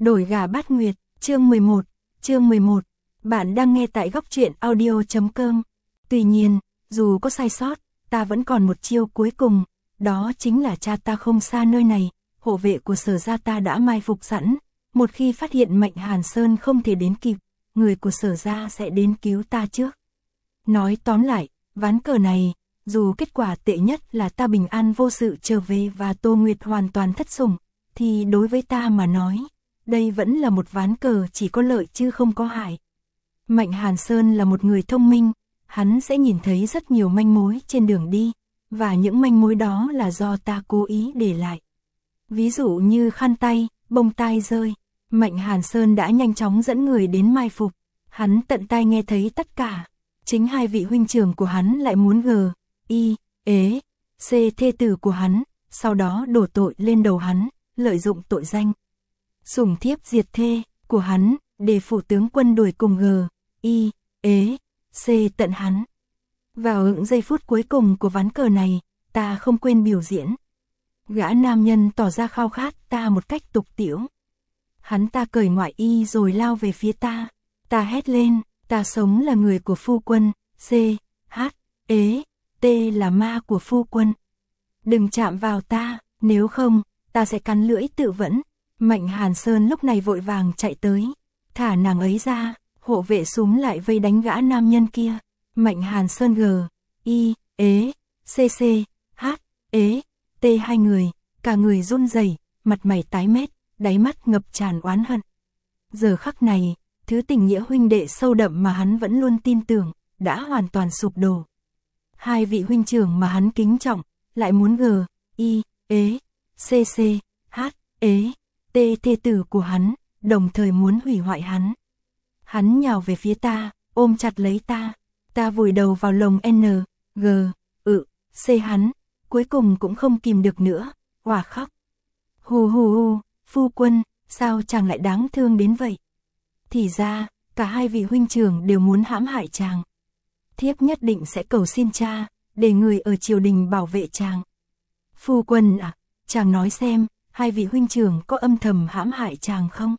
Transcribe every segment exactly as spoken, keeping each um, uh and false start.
Đổi gà bát nguyệt, chương mười một, chương mười một. Bạn đang nghe tại góc truyện audio chấm com. Tuy nhiên, dù có sai sót, ta vẫn còn một chiêu cuối cùng, đó chính là cha ta không xa nơi này, hộ vệ của Sở gia ta đã mai phục sẵn, một khi phát hiện Mạnh Hàn Sơn không thể đến kịp, người của Sở gia sẽ đến cứu ta trước. Nói tóm lại, ván cờ này, dù kết quả tệ nhất là ta bình an vô sự trở về và Tô Nguyệt hoàn toàn thất sủng, thì đối với ta mà nói, đây vẫn là một ván cờ chỉ có lợi chứ không có hại. Mạnh Hàn Sơn là một người thông minh, hắn sẽ nhìn thấy rất nhiều manh mối trên đường đi, và những manh mối đó là do ta cố ý để lại. Ví dụ như khăn tay, bông tai rơi, Mạnh Hàn Sơn đã nhanh chóng dẫn người đến mai phục, hắn tận tai nghe thấy tất cả. Chính hai vị huynh trưởng của hắn lại muốn gờ, y, ế, c thê tử của hắn, sau đó đổ tội lên đầu hắn, lợi dụng tội danh sủng thiếp diệt thê của hắn, để phủ tướng quân đuổi cùng gờ, y, ế, c tận hắn. Vào những giây phút cuối cùng của ván cờ này, ta không quên biểu diễn. Gã nam nhân tỏ ra khao khát ta một cách tục tĩu. Hắn ta cởi ngoại y rồi lao về phía ta. Ta hét lên, ta sống là người của phu quân, c, h, ế, t là ma của phu quân. Đừng chạm vào ta, nếu không, ta sẽ cắn lưỡi tự vẫn. Mạnh Hàn Sơn lúc này vội vàng chạy tới, thả nàng ấy ra, hộ vệ súm lại vây đánh gã nam nhân kia. Mạnh Hàn Sơn g, y, ế, cc, h, ế, t hai người, cả người run rẩy, mặt mày tái mét, đáy mắt ngập tràn oán hận. Giờ khắc này, thứ tình nghĩa huynh đệ sâu đậm mà hắn vẫn luôn tin tưởng, đã hoàn toàn sụp đổ. Hai vị huynh trưởng mà hắn kính trọng, lại muốn g, y, ế, cc, h, ế, t thê tử của hắn, đồng thời muốn hủy hoại hắn. Hắn nhào về phía ta, ôm chặt lấy ta, ta vùi đầu vào lồng N, G, ự, C hắn, cuối cùng cũng không kìm được nữa, òa khóc. Hù hù hù, phu quân, sao chàng lại đáng thương đến vậy? Thì ra, cả hai vị huynh trưởng đều muốn hãm hại chàng. Thiếp nhất định sẽ cầu xin cha, để người ở triều đình bảo vệ chàng. Phu quân à, chàng nói xem, hai vị huynh trưởng có âm thầm hãm hại chàng không?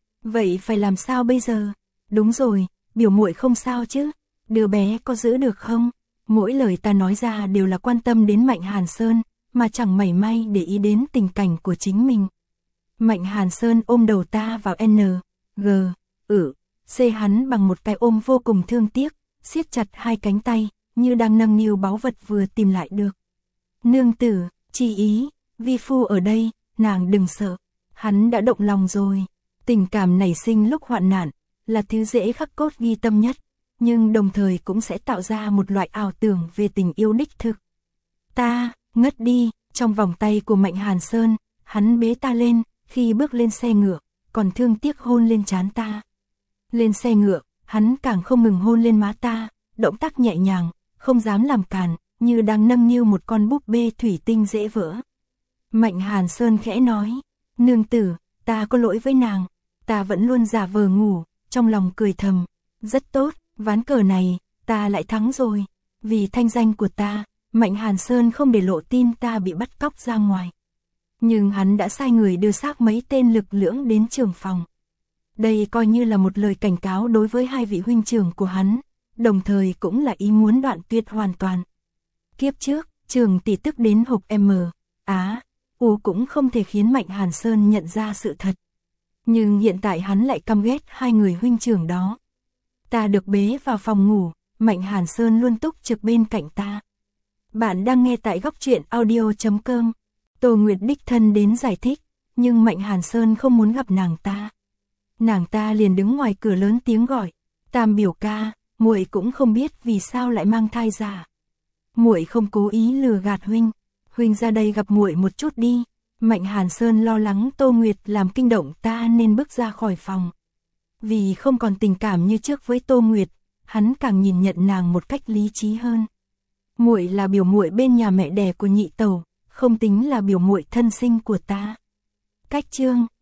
Vậy phải làm sao bây giờ? Đúng rồi, biểu muội không sao chứ? Đứa bé có giữ được không? Mỗi lời ta nói ra đều là quan tâm đến Mạnh Hàn Sơn, mà chẳng mảy may để ý đến tình cảnh của chính mình. Mạnh Hàn Sơn ôm đầu ta vào N, G, ự, C hắn bằng một cái ôm vô cùng thương tiếc, siết chặt hai cánh tay, như đang nâng niu báu vật vừa tìm lại được. Nương tử, chi ý, vi phu ở đây, nàng đừng sợ. Hắn đã động lòng rồi. Tình cảm nảy sinh lúc hoạn nạn, là thứ dễ khắc cốt ghi tâm nhất, nhưng đồng thời cũng sẽ tạo ra một loại ảo tưởng về tình yêu đích thực. Ta, ngất đi, trong vòng tay của Mạnh Hàn Sơn, hắn bế ta lên, khi bước lên xe ngựa, còn thương tiếc hôn lên trán ta. Lên xe ngựa, hắn càng không ngừng hôn lên má ta, động tác nhẹ nhàng, không dám làm cản, như đang nâng niu một con búp bê thủy tinh dễ vỡ. Mạnh Hàn Sơn khẽ nói, nương tử, ta có lỗi với nàng, ta vẫn luôn giả vờ ngủ, trong lòng cười thầm, rất tốt, ván cờ này, ta lại thắng rồi, vì thanh danh của ta, Mạnh Hàn Sơn không để lộ tin ta bị bắt cóc ra ngoài. Nhưng hắn đã sai người đưa xác mấy tên lực lưỡng đến trưởng phòng. Đây coi như là một lời cảnh cáo đối với hai vị huynh trưởng của hắn, đồng thời cũng là ý muốn đoạn tuyệt hoàn toàn. Kiếp trước, Trường tỷ tức đến hộc M, Á, U cũng không thể khiến Mạnh Hàn Sơn nhận ra sự thật. Nhưng hiện tại hắn lại căm ghét hai người huynh trưởng đó. Ta được bế vào phòng ngủ, Mạnh Hàn Sơn luôn túc trực bên cạnh ta. Bạn đang nghe tại góc truyện audio chấm com. Tô Nguyệt đích thân đến giải thích, nhưng Mạnh Hàn Sơn không muốn gặp nàng ta. Nàng ta liền đứng ngoài cửa lớn tiếng gọi, Tam biểu ca, muội cũng không biết vì sao lại mang thai giả. Muội không cố ý lừa gạt huynh, huynh ra đây gặp muội một chút đi. Mạnh Hàn Sơn lo lắng Tô Nguyệt làm kinh động ta nên bước ra khỏi phòng. Vì không còn tình cảm như trước với Tô Nguyệt, hắn càng nhìn nhận nàng một cách lý trí hơn. Muội là biểu muội bên nhà mẹ đẻ của nhị tẩu, không tính là biểu muội thân sinh của ta. Cách chương